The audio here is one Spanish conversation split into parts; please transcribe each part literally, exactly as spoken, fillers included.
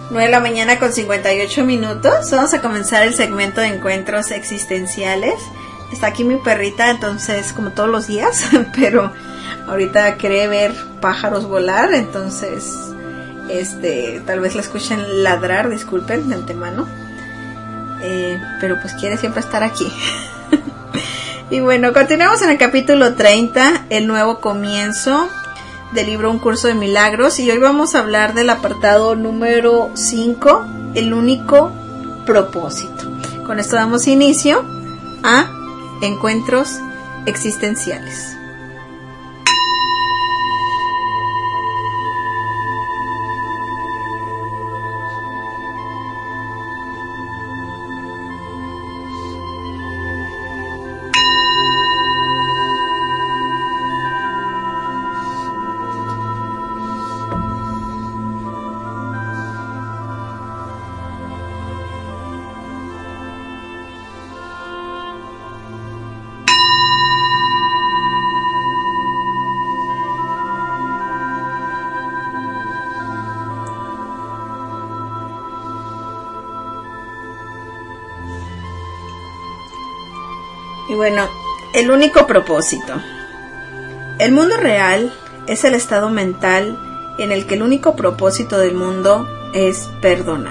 nueve de la mañana con cincuenta y ocho minutos. Vamos a comenzar el segmento de encuentros existenciales. Está aquí mi perrita, entonces, como todos los días, pero ahorita quiere ver pájaros volar, entonces, este, tal vez la escuchen ladrar, disculpen de antemano. Eh, pero pues quiere siempre estar aquí. Y bueno, continuamos en el capítulo treinta, el nuevo comienzo del libro Un Curso de Milagros, y hoy vamos a hablar del apartado número cinco, el único propósito. Con esto damos inicio a encuentros existenciales. Y bueno, el único propósito. El mundo real es el estado mental en el que el único propósito del mundo es perdonar.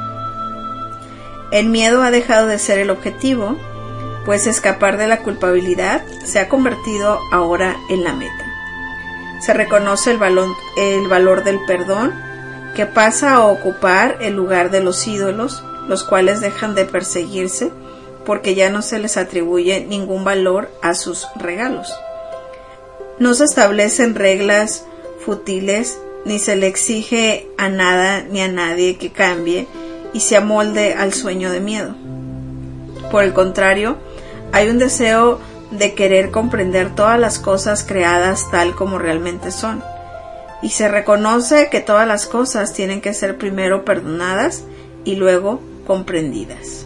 El miedo ha dejado de ser el objetivo, pues escapar de la culpabilidad se ha convertido ahora en la meta. Se reconoce el valor, el valor del perdón, que pasa a ocupar el lugar de los ídolos, los cuales dejan de perseguirse porque ya no se les atribuye ningún valor a sus regalos. No se establecen reglas fútiles, ni se le exige a nada ni a nadie que cambie y se amolde al sueño de miedo. Por el contrario, hay un deseo de querer comprender todas las cosas creadas tal como realmente son, y se reconoce que todas las cosas tienen que ser primero perdonadas y luego comprendidas.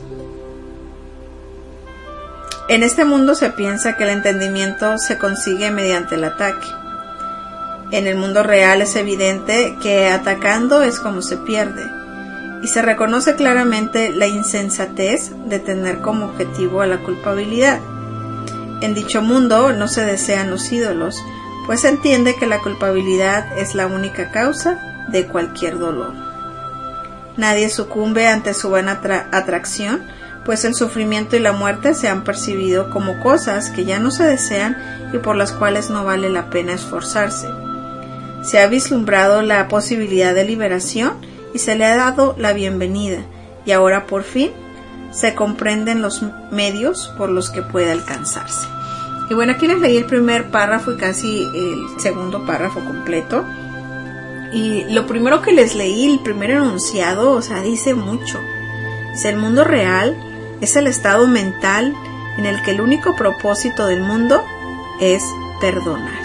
En este mundo se piensa que el entendimiento se consigue mediante el ataque. En el mundo real es evidente que atacando es como se pierde, y se reconoce claramente la insensatez de tener como objetivo a la culpabilidad. En dicho mundo no se desean los ídolos, pues se entiende que la culpabilidad es la única causa de cualquier dolor. Nadie sucumbe ante su buena atra- atracción, pues el sufrimiento y la muerte se han percibido como cosas que ya no se desean y por las cuales no vale la pena esforzarse. Se ha vislumbrado la posibilidad de liberación y se le ha dado la bienvenida, y ahora por fin se comprenden los medios por los que puede alcanzarse. Y bueno, aquí les leí el primer párrafo y casi el segundo párrafo completo. Y lo primero que les leí, el primer enunciado, o sea, dice mucho. O sea, el mundo real es el estado mental en el que el único propósito del mundo es perdonar.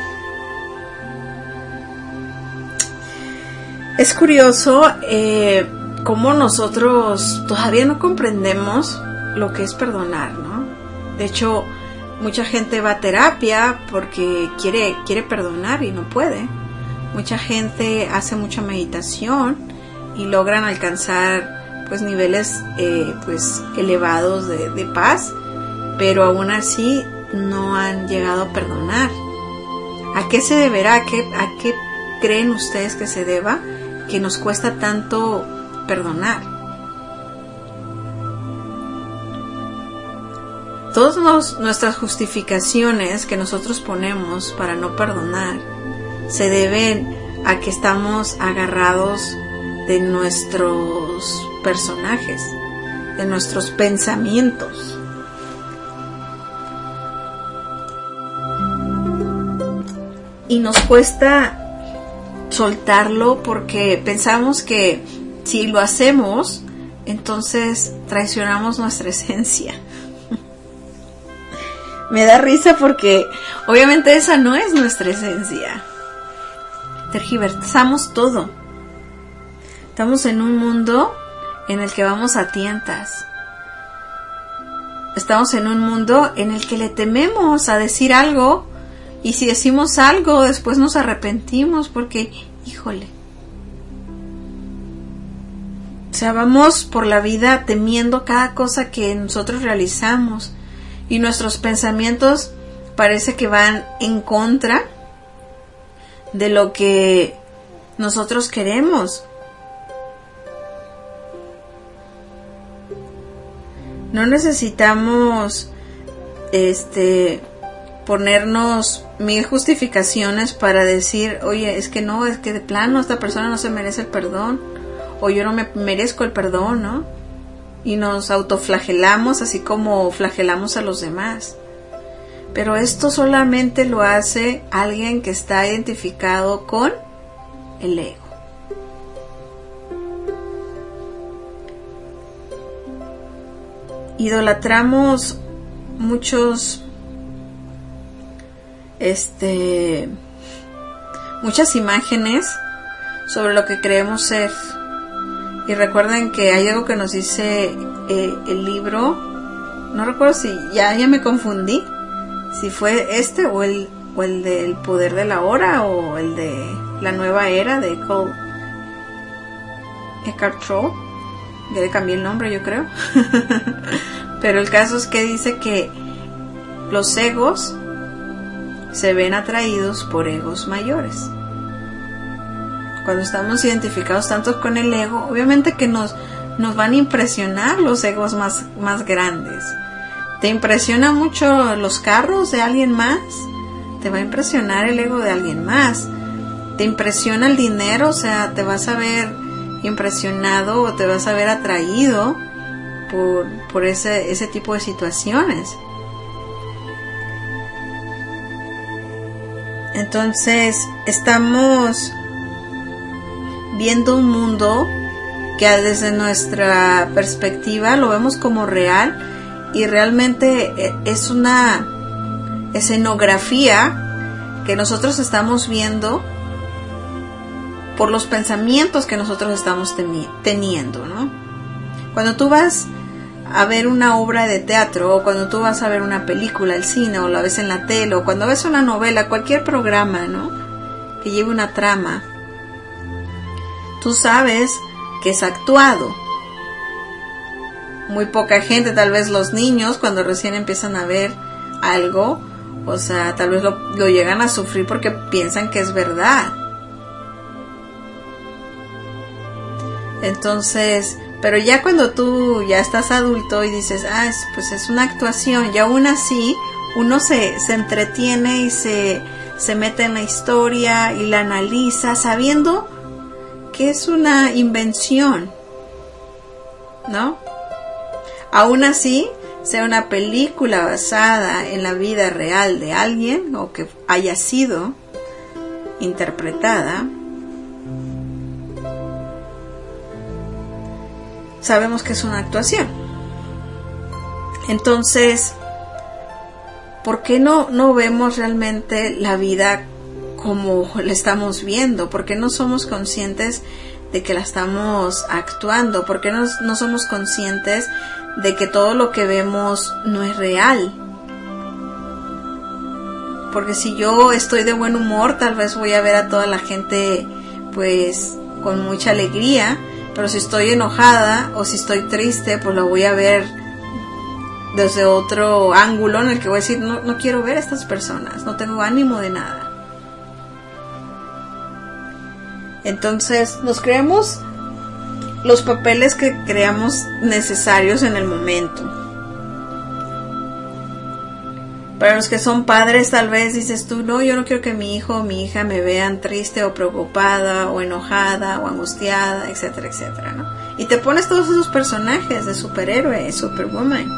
Es curioso eh, cómo nosotros todavía no comprendemos lo que es perdonar, ¿no? De hecho, mucha gente va a terapia porque quiere, quiere perdonar y no puede. Mucha gente hace mucha meditación y logran alcanzar pues niveles eh, pues elevados de, de paz, pero aún así no han llegado a perdonar. ¿A qué se deberá? ¿A qué, a qué creen ustedes que se deba que nos cuesta tanto perdonar? Todas los, nuestras justificaciones que nosotros ponemos para no perdonar se deben a que estamos agarrados de nuestros personajes, de nuestros pensamientos. Y nos cuesta soltarlo porque pensamos que si lo hacemos, entonces traicionamos nuestra esencia. Me da risa porque obviamente esa no es nuestra esencia. Tergiversamos todo. Estamos en un mundo en el que vamos a tientas. Estamos en un mundo en el que le tememos a decir algo, y si decimos algo después nos arrepentimos porque, híjole, sea, vamos por la vida temiendo cada cosa que nosotros realizamos y nuestros pensamientos parece que van en contra de lo que nosotros queremos. No necesitamos este ponernos mil justificaciones para decir, oye, es que no, es que de plano esta persona no se merece el perdón, o yo no me merezco el perdón, ¿no? Y nos autoflagelamos así como flagelamos a los demás. Pero esto solamente lo hace alguien que está identificado con el ego. Idolatramos muchos este muchas imágenes sobre lo que creemos ser. Y recuerden que hay algo que nos dice eh, el libro, no recuerdo si ya ya me confundí, si fue este o el o el del poder de la hora o el de la nueva era de Eckhart, Eckhart Tolle. Ya le cambié el nombre, yo creo. Pero el caso es que dice que los egos se ven atraídos por egos mayores. Cuando estamos identificados tanto con el ego, obviamente que nos, nos van a impresionar los egos más, más grandes. ¿Te impresiona mucho los carros de alguien más? Te va a impresionar el ego de alguien más. ¿Te impresiona el dinero? O sea, te vas a ver impresionado o te vas a ver atraído por, por ese, ese tipo de situaciones. Entonces, estamos viendo un mundo que desde nuestra perspectiva lo vemos como real y realmente es una escenografía que nosotros estamos viendo por los pensamientos que nosotros estamos teni- teniendo, ¿no? Cuando tú vas a ver una obra de teatro o cuando tú vas a ver una película al cine o la ves en la tele o cuando ves una novela, cualquier programa, ¿no?, que lleve una trama, tú sabes que es actuado. Muy poca gente, tal vez los niños, cuando recién empiezan a ver algo, o sea, tal vez lo, lo llegan a sufrir porque piensan que es verdad. Entonces, pero ya cuando tú ya estás adulto y dices, ah, es, pues es una actuación, y aún así uno se, se entretiene y se, se mete en la historia y la analiza sabiendo que es una invención, ¿no? Aún así, sea una película basada en la vida real de alguien o que haya sido interpretada, sabemos que es una actuación. Entonces, ¿por qué no, no vemos realmente la vida como la estamos viendo? ¿Por qué no somos conscientes de que la estamos actuando? ¿Por qué no, no somos conscientes de que todo lo que vemos no es real? Porque si yo estoy de buen humor, tal vez voy a ver a toda la gente pues con mucha alegría, pero si estoy enojada o si estoy triste, pues lo voy a ver desde otro ángulo en el que voy a decir, no, no quiero ver a estas personas, no tengo ánimo de nada. Entonces nos creamos los papeles que creamos necesarios en el momento. Para los que son padres, tal vez dices tú, no, yo no quiero que mi hijo o mi hija me vean triste o preocupada o enojada o angustiada, etcétera, etcétera, ¿no? Y te pones todos esos personajes de superhéroe, Superwoman.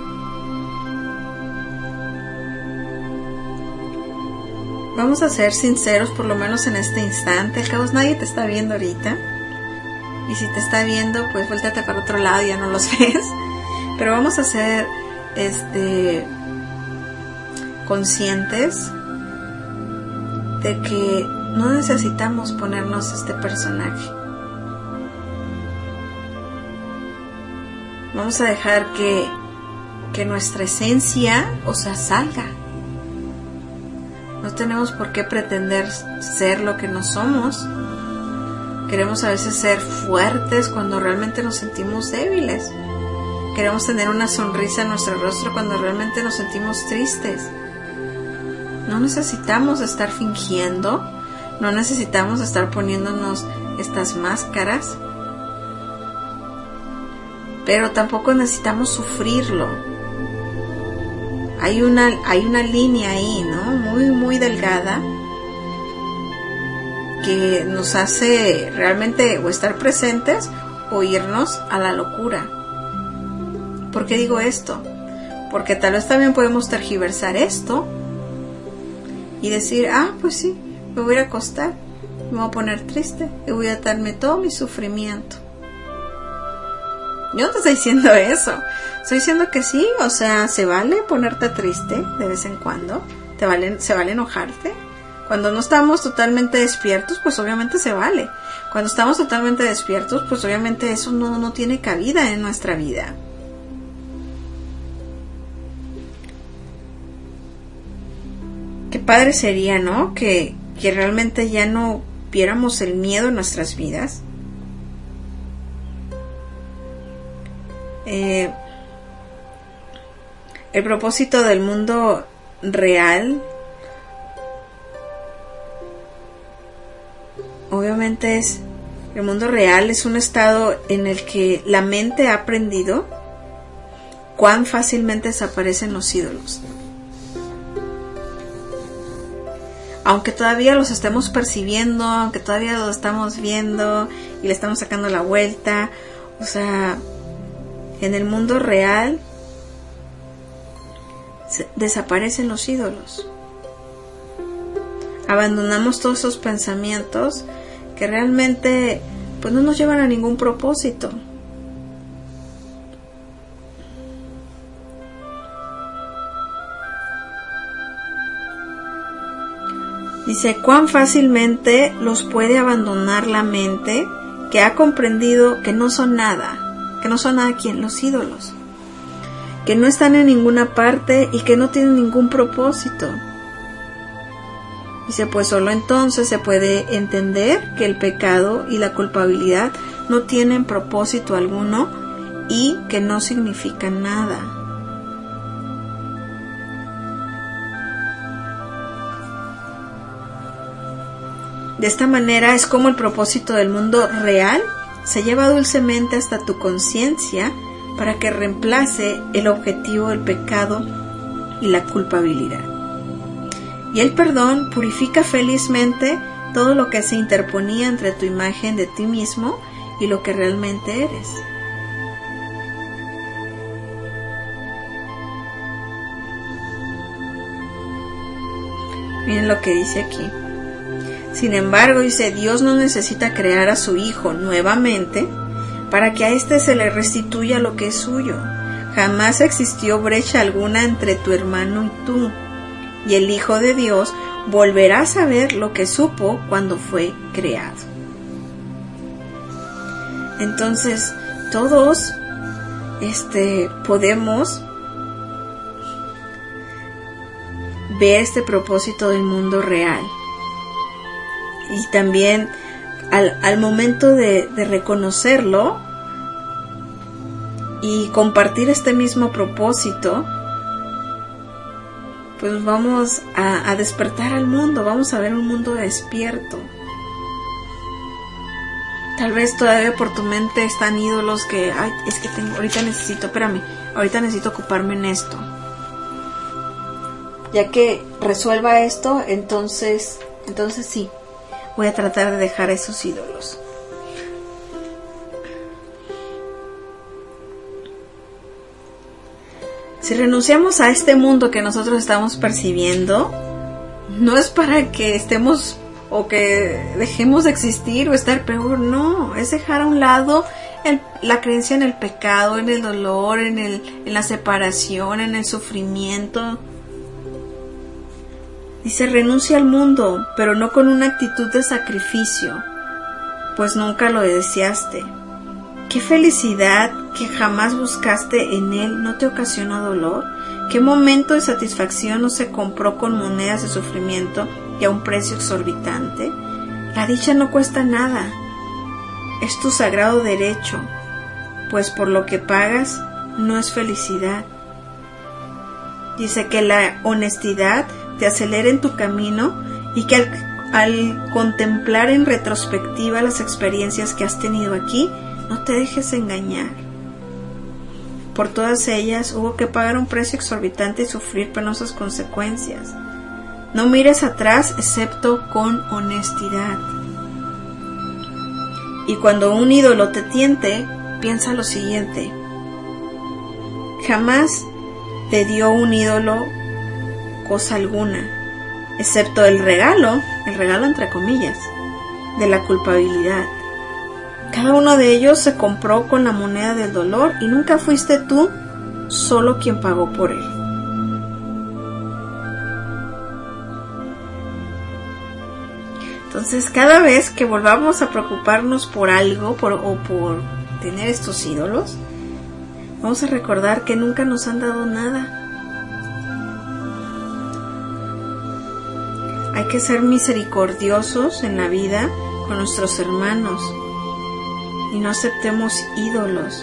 Vamos a ser sinceros, por lo menos en este instante. Al cabo nadie te está viendo ahorita. Y si te está viendo, pues vuéltate para otro lado y ya no los ves. Pero vamos a ser este conscientes de que no necesitamos ponernos este personaje. Vamos a dejar que, que nuestra esencia, o sea, salga. No tenemos por qué pretender ser lo que no somos. Queremos a veces ser fuertes cuando realmente nos sentimos débiles. Queremos tener una sonrisa en nuestro rostro cuando realmente nos sentimos tristes. No necesitamos estar fingiendo, no necesitamos estar poniéndonos estas máscaras, pero tampoco necesitamos sufrirlo. Hay una, hay una línea ahí, ¿no? Muy, muy delgada, que nos hace realmente o estar presentes o irnos a la locura. ¿Por qué digo esto? Porque tal vez también podemos tergiversar esto y decir, ah, pues sí, me voy a acostar, me voy a poner triste y voy a darme todo mi sufrimiento. Yo no te estoy diciendo eso, estoy diciendo que sí, o sea, se vale ponerte triste de vez en cuando, te vale, se vale enojarte. Cuando no estamos totalmente despiertos, pues obviamente se vale. Cuando estamos totalmente despiertos, pues obviamente eso no, no tiene cabida en nuestra vida. Qué padre sería, ¿no? Que, que realmente ya no viéramos el miedo en nuestras vidas. Eh, el propósito del mundo real obviamente es, el mundo real es un estado en el que la mente ha aprendido cuán fácilmente desaparecen los ídolos. Aunque todavía los estemos percibiendo, aunque todavía los estamos viendo y le estamos sacando la vuelta, o sea, en el mundo real desaparecen los ídolos. Abandonamos todos esos pensamientos que realmente pues no nos llevan a ningún propósito. Dice, cuán fácilmente los puede abandonar la mente que ha comprendido que no son nada, que no son nada quien los ídolos, que no están en ninguna parte y que no tienen ningún propósito. Dice, pues solo entonces se puede entender que el pecado y la culpabilidad no tienen propósito alguno y que no significan nada. De esta manera es como el propósito del mundo real se lleva dulcemente hasta tu conciencia para que reemplace el objetivo del pecado y la culpabilidad. Y el perdón purifica felizmente todo lo que se interponía entre tu imagen de ti mismo y lo que realmente eres. Miren lo que dice aquí. Sin embargo, dice, Dios no necesita crear a su Hijo nuevamente para que a éste se le restituya lo que es suyo. Jamás existió brecha alguna entre tu hermano y tú. Y el Hijo de Dios volverá a saber lo que supo cuando fue creado. Entonces, todos este, podemos ver este propósito del mundo real. Y también al, al momento de, de reconocerlo y compartir este mismo propósito, pues vamos a, a despertar al mundo, vamos a ver un mundo despierto. Tal vez todavía por tu mente están ídolos que, ay, es que tengo, ahorita necesito, espérame, ahorita necesito ocuparme en esto. Ya que resuelva esto, entonces, entonces sí, voy a tratar de dejar esos ídolos. Si renunciamos a este mundo que nosotros estamos percibiendo, no es para que estemos o que dejemos de existir o estar peor, no, es dejar a un lado el, la creencia en el pecado, en el dolor, en, el, en la separación, en el sufrimiento. Dice, renuncia al mundo, pero no con una actitud de sacrificio, pues nunca lo deseaste. ¿Qué felicidad que jamás buscaste en él no te ocasionó dolor? ¿Qué momento de satisfacción no se compró con monedas de sufrimiento y a un precio exorbitante? La dicha no cuesta nada, es tu sagrado derecho, pues por lo que pagas no es felicidad. Dice que la honestidad te acelera en tu camino y que al, al contemplar en retrospectiva las experiencias que has tenido aquí, no te dejes engañar. Por todas ellas hubo que pagar un precio exorbitante y sufrir penosas consecuencias. No mires atrás excepto con honestidad. Y cuando un ídolo te tiente, piensa lo siguiente: jamás te dio un ídolo cosa alguna, excepto el regalo, el regalo entre comillas, de la culpabilidad. Cada uno de ellos se compró con la moneda del dolor y nunca fuiste tú solo quien pagó por él. Entonces, cada vez que volvamos a preocuparnos por algo por, o por tener estos ídolos, vamos a recordar que nunca nos han dado nada. Hay que ser misericordiosos en la vida con nuestros hermanos y no aceptemos ídolos.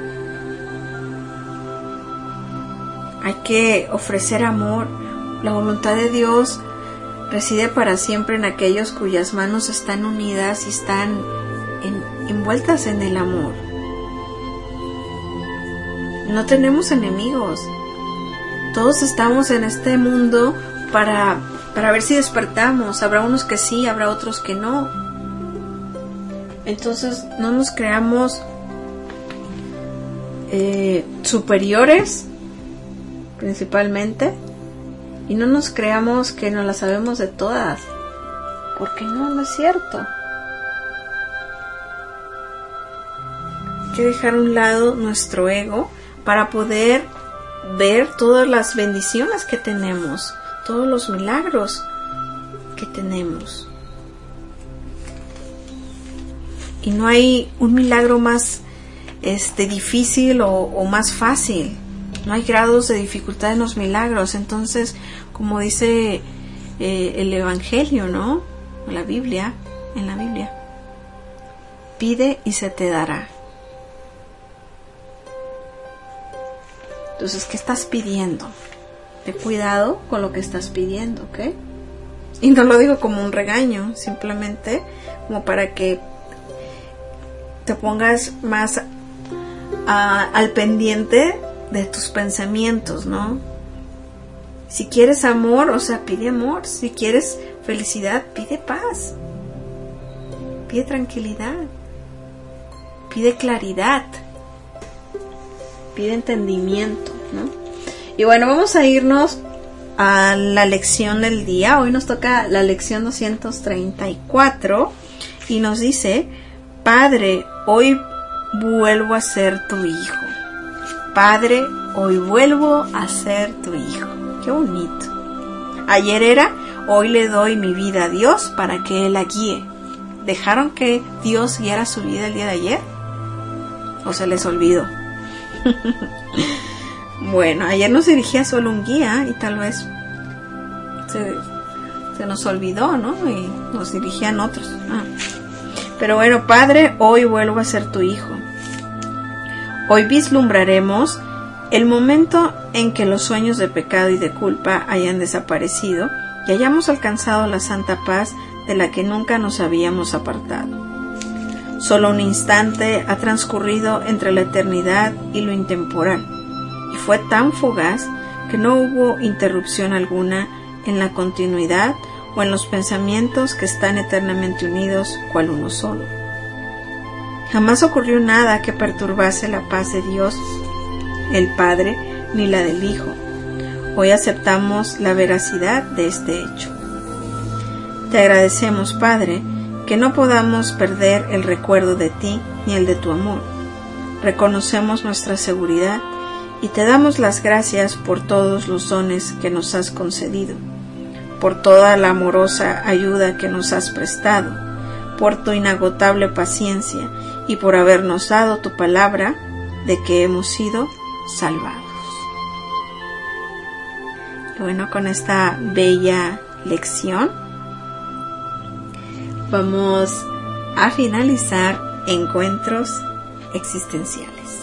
Hay que ofrecer amor. La voluntad de Dios reside para siempre en aquellos cuyas manos están unidas y están en, envueltas en el amor. No tenemos enemigos. Todos estamos en este mundo para, para ver si despertamos. Habrá unos que sí, habrá otros que no. Entonces no nos creamos eh, superiores principalmente, y no nos creamos que no las sabemos de todas, porque no, no es cierto. Hay que dejar a un lado nuestro ego para poder ver todas las bendiciones que tenemos, todos los milagros que tenemos. Y no hay un milagro más este, difícil o, o más fácil. No hay grados de dificultad en los milagros. Entonces, como dice eh, el Evangelio, ¿no? La Biblia, en la Biblia, pide y se te dará. Entonces, ¿qué estás pidiendo? Ten cuidado con lo que estás pidiendo, ¿ok? Y no lo digo como un regaño, simplemente como para que te pongas más a, al pendiente de tus pensamientos, ¿no? Si quieres amor, o sea, pide amor. Si quieres felicidad, pide paz. Pide tranquilidad. Pide claridad. Pide entendimiento, ¿no? Y bueno, vamos a irnos a la lección del día. Hoy nos toca la lección doscientos treinta y cuatro y nos dice: Padre, hoy vuelvo a ser tu hijo. Padre, hoy vuelvo a ser tu hijo. Qué bonito. Ayer era, hoy le doy mi vida a Dios para que Él la guíe. ¿Dejaron que Dios guiara su vida el día de ayer? ¿O se les olvidó? Bueno, ayer nos dirigía solo un guía y tal vez se, se nos olvidó, ¿no? Y nos dirigían otros. Ah. Pero bueno, Padre, hoy vuelvo a ser tu hijo. Hoy vislumbraremos el momento en que los sueños de pecado y de culpa hayan desaparecido y hayamos alcanzado la santa paz de la que nunca nos habíamos apartado. Solo un instante ha transcurrido entre la eternidad y lo intemporal, y fue tan fugaz que no hubo interrupción alguna en la continuidad o en los pensamientos que están eternamente unidos cual uno solo. Jamás ocurrió nada que perturbase la paz de Dios, el Padre, ni la del Hijo. Hoy aceptamos la veracidad de este hecho. Te agradecemos, Padre, que no podamos perder el recuerdo de ti ni el de tu amor. Reconocemos nuestra seguridad y te damos las gracias por todos los dones que nos has concedido, por toda la amorosa ayuda que nos has prestado, por tu inagotable paciencia y por habernos dado tu palabra de que hemos sido salvados. Bueno, con esta bella lección vamos a finalizar Encuentros existenciales.